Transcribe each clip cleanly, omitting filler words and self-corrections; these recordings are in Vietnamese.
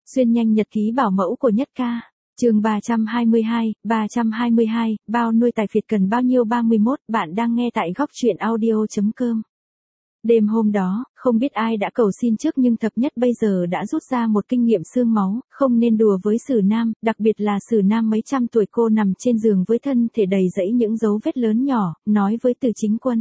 Xuyên nhanh nhật ký bảo mẫu của Nhất Ca. Chương 322, bao nuôi tài phiệt cần bao nhiêu 31, bạn đang nghe tại góc truyện audio.com. Đêm hôm đó, không biết ai đã cầu xin trước nhưng Thập Nhất bây giờ đã rút ra một kinh nghiệm xương máu, không nên đùa với Sử Nam, đặc biệt là Sử Nam mấy trăm tuổi. Cô nằm trên giường với thân thể đầy rẫy những dấu vết lớn nhỏ, nói với Từ Chính Quân.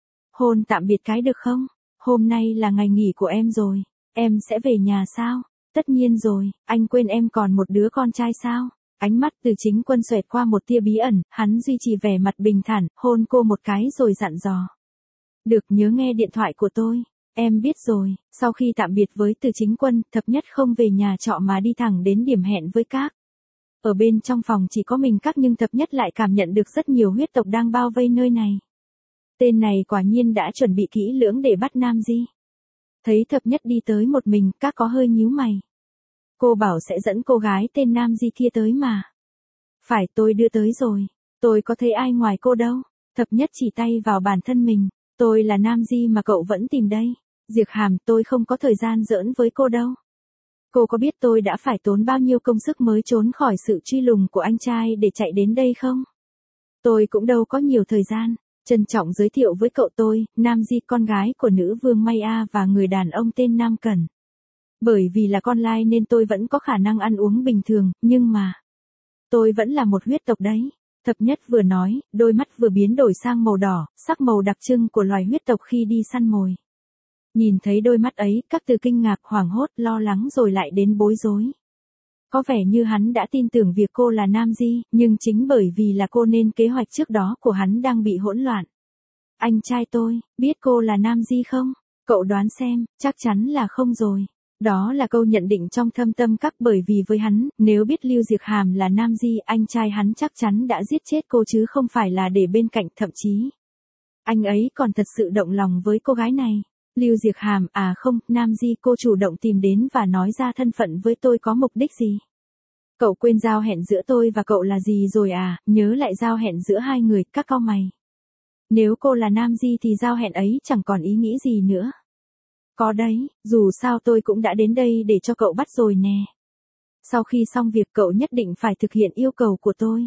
Hôn tạm biệt cái được không? Hôm nay là ngày nghỉ của em rồi, em sẽ về nhà sao? Tất nhiên rồi, anh quên em còn một đứa con trai sao? Ánh mắt Từ Chính Quân xoẹt qua một tia bí ẩn, hắn duy trì vẻ mặt bình thản, hôn cô một cái rồi dặn dò. Được, nhớ nghe điện thoại của tôi. Em biết rồi. Sau khi tạm biệt với Từ Chính Quân, Thập Nhất không về nhà trọ mà đi thẳng đến điểm hẹn với Các. Ở bên trong phòng chỉ có mình Các nhưng Thập Nhất lại cảm nhận được rất nhiều huyết tộc đang bao vây nơi này. Tên này quả nhiên đã chuẩn bị kỹ lưỡng để bắt Nam Di. Thấy Thập Nhất đi tới một mình, Các có hơi nhíu mày. Cô bảo sẽ dẫn cô gái tên Nam Di kia tới mà. Phải, tôi đưa tới rồi. Tôi có thấy ai ngoài cô đâu. Thập Nhất chỉ tay vào bản thân mình. Tôi là Nam Di mà cậu vẫn tìm đây. Diệp Hàm, tôi không có thời gian giỡn với cô đâu. Cô có biết tôi đã phải tốn bao nhiêu công sức mới trốn khỏi sự truy lùng của anh trai để chạy đến đây không? Tôi cũng đâu có nhiều thời gian. Trân trọng giới thiệu với cậu tôi, Nam Di, con gái của nữ vương Maya và người đàn ông tên Nam Cẩn. Bởi vì là con lai nên tôi vẫn có khả năng ăn uống bình thường, nhưng mà tôi vẫn là một huyết tộc đấy. Thập Nhất vừa nói, đôi mắt vừa biến đổi sang màu đỏ, sắc màu đặc trưng của loài huyết tộc khi đi săn mồi. Nhìn thấy đôi mắt ấy, Các từ kinh ngạc, hoảng hốt, lo lắng rồi lại đến bối rối. Có vẻ như hắn đã tin tưởng việc cô là Nam Di, nhưng chính bởi vì là cô nên kế hoạch trước đó của hắn đang bị hỗn loạn. Anh trai tôi, biết cô là Nam Di không? Cậu đoán xem, chắc chắn là không rồi. Đó là câu nhận định trong thâm tâm Các, bởi vì với hắn, nếu biết Lưu Diệp Hàm là Nam Di, anh trai hắn chắc chắn đã giết chết cô chứ không phải là để bên cạnh, thậm chí anh ấy còn thật sự động lòng với cô gái này. Lưu Diệp Hàm, à không, Nam Di, cô chủ động tìm đến và nói ra thân phận với tôi có mục đích gì? Cậu quên giao hẹn giữa tôi và cậu là gì rồi à? Nhớ lại giao hẹn giữa hai người. Các cau mày. Nếu cô là Nam Di thì giao hẹn ấy chẳng còn ý nghĩa gì nữa. Có đấy, dù sao tôi cũng đã đến đây để cho cậu bắt rồi nè. Sau khi xong việc cậu nhất định phải thực hiện yêu cầu của tôi.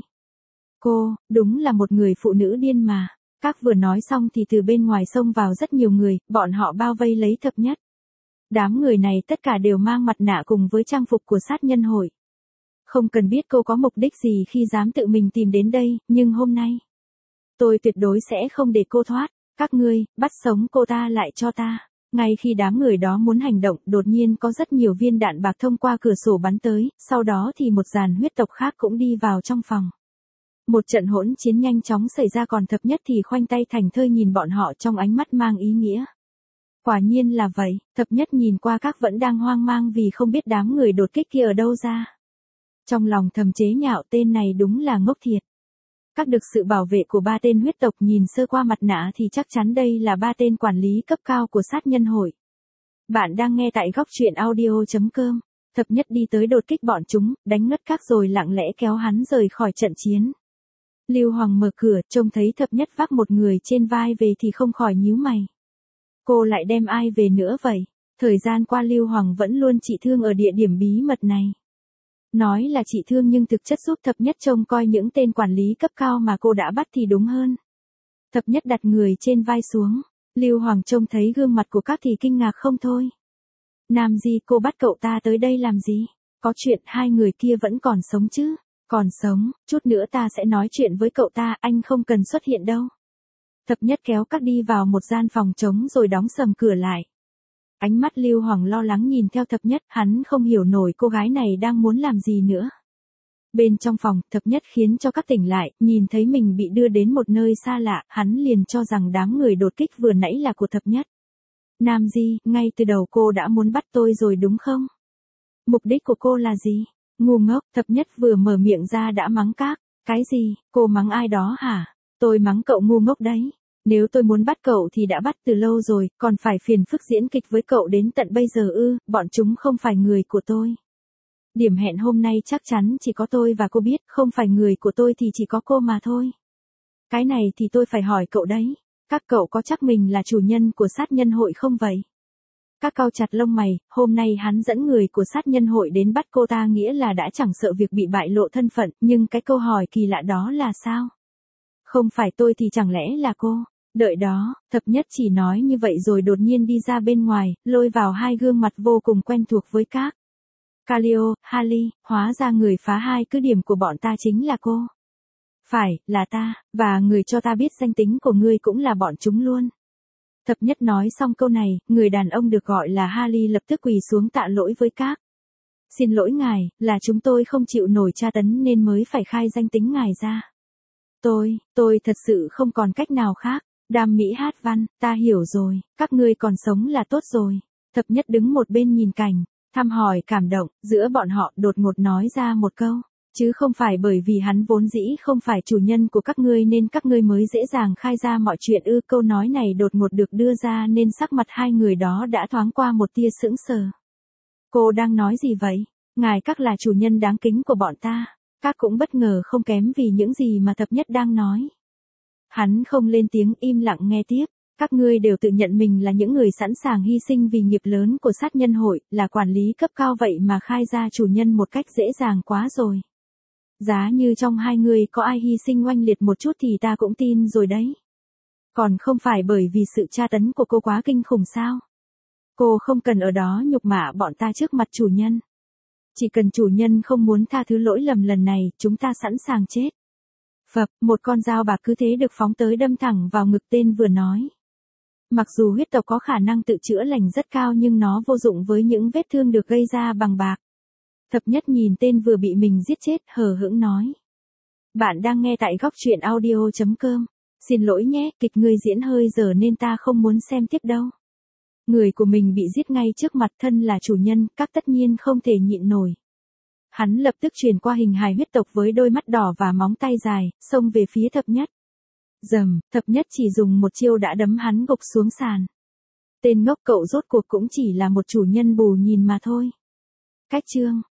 Cô, đúng là một người phụ nữ điên mà. Các vừa nói xong thì từ bên ngoài xông vào rất nhiều người, bọn họ bao vây lấy Thập Nhất. Đám người này tất cả đều mang mặt nạ cùng với trang phục của sát nhân hội. Không cần biết cô có mục đích gì khi dám tự mình tìm đến đây, nhưng hôm nay tôi tuyệt đối sẽ không để cô thoát. Các ngươi, bắt sống cô ta lại cho ta. Ngay khi đám người đó muốn hành động, đột nhiên có rất nhiều viên đạn bạc thông qua cửa sổ bắn tới, sau đó thì một dàn huyết tộc khác cũng đi vào trong phòng. Một trận hỗn chiến nhanh chóng xảy ra, còn Thập Nhất thì khoanh tay thành thơi nhìn bọn họ trong ánh mắt mang ý nghĩa. Quả nhiên là vậy, Thập Nhất nhìn qua Các vẫn đang hoang mang vì không biết đám người đột kích kia ở đâu ra. Trong lòng thầm chế nhạo, tên này đúng là ngốc thiệt. Các được sự bảo vệ của 3 tên huyết tộc, nhìn sơ qua mặt nạ thì chắc chắn đây là 3 tên quản lý cấp cao của sát nhân hội. Bạn đang nghe tại góc truyện audio.com. Thập Nhất đi tới đột kích bọn chúng, đánh ngất Các rồi lặng lẽ kéo hắn rời khỏi trận chiến. Lưu Hoàng mở cửa, trông thấy Thập Nhất vác một người trên vai về thì không khỏi nhíu mày. Cô lại đem ai về nữa vậy? Thời gian qua Lưu Hoàng vẫn luôn trị thương ở địa điểm bí mật này. Nói là trị thương nhưng thực chất giúp Thập Nhất trông coi những tên quản lý cấp cao mà cô đã bắt thì đúng hơn. Thập Nhất đặt người trên vai xuống. Lưu Hoàng trông thấy gương mặt của Các thì kinh ngạc không thôi. Nam Di, cô bắt cậu ta tới đây làm gì? Có chuyện hai người kia vẫn còn sống chứ? Còn sống, chút nữa ta sẽ nói chuyện với cậu ta, anh không cần xuất hiện đâu. Thập Nhất kéo Các đi vào một gian phòng trống rồi đóng sầm cửa lại. Ánh mắt Lưu Hoàng lo lắng nhìn theo Thập Nhất, hắn không hiểu nổi cô gái này đang muốn làm gì nữa. Bên trong phòng, Thập Nhất khiến cho Các tỉnh lại, nhìn thấy mình bị đưa đến một nơi xa lạ, hắn liền cho rằng đám người đột kích vừa nãy là của Thập Nhất. Nam Di, ngay từ đầu cô đã muốn bắt tôi rồi đúng không? Mục đích của cô là gì? Ngu ngốc, Thập Nhất vừa mở miệng ra đã mắng Các. Cái gì, cô mắng ai đó hả? Tôi mắng cậu ngu ngốc đấy. Nếu tôi muốn bắt cậu thì đã bắt từ lâu rồi, còn phải phiền phức diễn kịch với cậu đến tận bây giờ ư? Bọn chúng không phải người của tôi. Điểm hẹn hôm nay chắc chắn chỉ có tôi và cô biết, không phải người của tôi thì chỉ có cô mà thôi. Cái này thì tôi phải hỏi cậu đấy. Các cậu có chắc mình là chủ nhân của sát nhân hội không vậy? Các cau chặt lông mày, hôm nay hắn dẫn người của sát nhân hội đến bắt cô ta nghĩa là đã chẳng sợ việc bị bại lộ thân phận, nhưng cái câu hỏi kỳ lạ đó là sao? Không phải tôi thì chẳng lẽ là cô? Đợi đó, thập nhất chỉ nói như vậy rồi đột nhiên đi ra bên ngoài, lôi vào hai gương mặt vô cùng quen thuộc với các. Calio, Harley, hóa ra người phá hai cứ điểm của bọn ta chính là cô. Phải, là ta, và người cho ta biết danh tính của ngươi cũng là bọn chúng luôn. Thập nhất nói xong câu này, người đàn ông được gọi là Harley lập tức quỳ xuống tạ lỗi với các. Xin lỗi ngài, là chúng tôi không chịu nổi tra tấn nên mới phải khai danh tính ngài ra. Tôi thật sự không còn cách nào khác. Đam mỹ hát văn, ta hiểu rồi, các ngươi còn sống là tốt rồi. Thập nhất đứng một bên nhìn cảnh, thăm hỏi cảm động, giữa bọn họ đột ngột nói ra một câu. Chứ không phải bởi vì hắn vốn dĩ không phải chủ nhân của các ngươi nên các ngươi mới dễ dàng khai ra mọi chuyện ư. Câu nói này đột ngột được đưa ra nên sắc mặt hai người đó đã thoáng qua một tia sững sờ. Cô đang nói gì vậy? Ngài các là chủ nhân đáng kính của bọn ta. Các cũng bất ngờ không kém vì những gì mà thập nhất đang nói. Hắn không lên tiếng im lặng nghe tiếp. Các ngươi đều tự nhận mình là những người sẵn sàng hy sinh vì nghiệp lớn của sát nhân hội, là quản lý cấp cao vậy mà khai ra chủ nhân một cách dễ dàng quá rồi. Giá như trong hai người có ai hy sinh oanh liệt một chút thì ta cũng tin rồi đấy. Còn không phải bởi vì sự tra tấn của cô quá kinh khủng sao? Cô không cần ở đó nhục mạ bọn ta trước mặt chủ nhân. Chỉ cần chủ nhân không muốn tha thứ lỗi lầm lần này, chúng ta sẵn sàng chết. Phập, một con dao bạc cứ thế được phóng tới đâm thẳng vào ngực tên vừa nói. Mặc dù huyết tộc có khả năng tự chữa lành rất cao nhưng nó vô dụng với những vết thương được gây ra bằng bạc. Thập nhất nhìn tên vừa bị mình giết chết hờ hững nói. Bạn đang nghe tại góc truyện audio.com. Xin lỗi nhé, kịch ngươi diễn hơi dở nên ta không muốn xem tiếp đâu. Người của mình bị giết ngay trước mặt thân là chủ nhân, các tất nhiên không thể nhịn nổi. Hắn lập tức chuyển qua hình hài huyết tộc với đôi mắt đỏ và móng tay dài, xông về phía thập nhất. Dầm, thập nhất chỉ dùng một chiêu đã đấm hắn gục xuống sàn. Tên ngốc cậu rốt cuộc cũng chỉ là một chủ nhân bù nhìn mà thôi. Cách chương